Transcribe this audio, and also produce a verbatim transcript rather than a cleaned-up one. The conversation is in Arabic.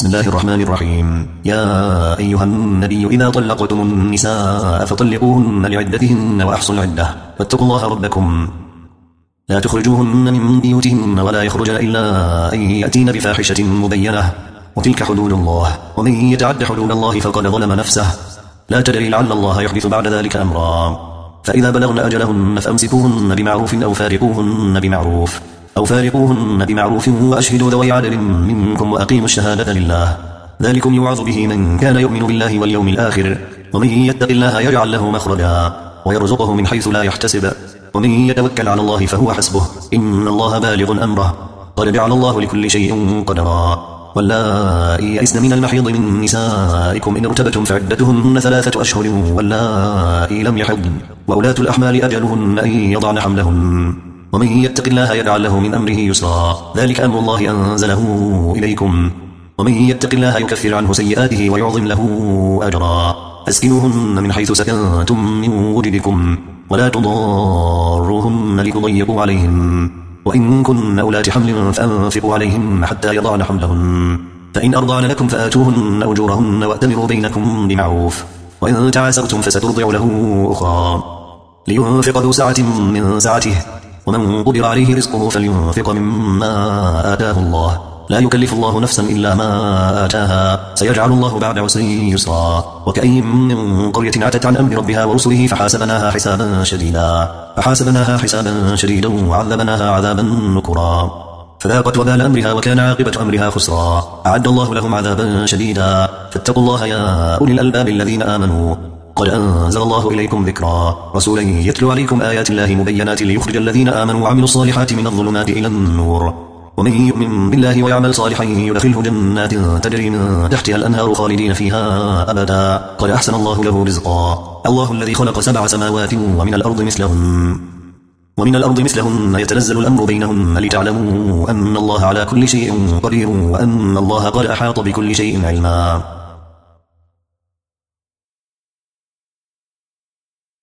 بسم الله الرحمن الرحيم. يا أيها النبي إذا طلقتم النساء فطلقوهن لعدتهن وأحصوا العدة واتقوا الله ربكم لا تخرجوهن من بيوتهن ولا يخرجن إلا أن يأتين بفاحشة مبينة وتلك حدود الله ومن يتعد حدود الله فقد ظلم نفسه لا تدري لعل الله يحدث بعد ذلك أمرا. فإذا بلغن أجلهن فأمسكوهن بمعروف أو فارقوهن بمعروف أو فارقوهن بمعروف وأشهدوا ذوي عدل منكم وأقيموا الشهادة لله ذلكم يوعظ به من كان يؤمن بالله واليوم الآخر ومن يتق الله يجعل له مخرجا ويرزقه من حيث لا يحتسب ومن يتوكل على الله فهو حسبه إن الله بالغ أمره قد جعل الله لكل شيء قدرا. واللائي يئسن من المحيض من نسائكم إن ارتبتم فعدتهن ثلاثة أشهر واللائي لم يحضن وأولاة الأحمال أجلهن أن يضعن حملهن ومن يتق الله يجعل له من أمره يسرا ذلك أمر الله أنزله إليكم ومن يتق الله يكفر عنه سيئاته ويعظم له أجرا. أسكنوهن من حيث سكنتم من وجدكم ولا تضاروهن لتضيقوا عليهن وإن كن أولات حمل فأنفقوا عليهن حتى يضعن حملهن فإن أرضعن لكم فآتوهن أجورهن وأتمروا بينكم بمعروف وإن تعاسرتم فسترضع له أخرى لينفق ذو سعة من سعته ومن قدر عليه رزقه فلينفق مما آتاه الله لا يكلف الله نفسا إلا ما آتاها سيجعل الله بعد عسر يسرا. وكأين من قرية عتت عن أمر ربها ورسله فحاسبناها حسابا شديدا فحاسبناها حسابا شديدا وعذبناها عذابا نكرا فذاقت وبال أمرها وكان عاقبة أمرها خسرا. أعد الله لهم عذابا شديدا فاتقوا الله يا أولي الألباب الذين آمنوا قد أنزل الله إليكم ذكرا رسولا يتلو عليكم آيات الله مبينات ليخرج الذين آمنوا وعملوا الصالحات من الظلمات إلى النور ومن يؤمن بالله ويعمل صالحا يدخله جنات تجري من تحتها الأنهار خالدين فيها أبدا قد أحسن الله له رزقا. الله الذي خلق سبع سماوات ومن الأرض مثلهن ومن الأرض مثلهن يتنزل الأمر بينهن لتعلموا أن الله على كل شيء قدير وأن الله قد أحاط بكل شيء علما.